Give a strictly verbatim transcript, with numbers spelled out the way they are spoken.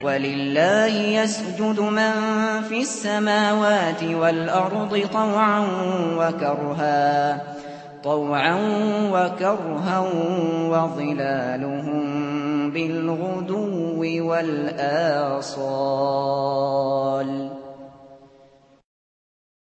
وَلِلَّهِ يَسْجُدُ مَن فِي السَّمَاوَاتِ وَالْأَرْضِ طَوْعًا وَكَرْهًا طَوْعًا وَكَرْهًا وَظِلَالُهُم بِالْغُدُوِّ وَالْآصَالِ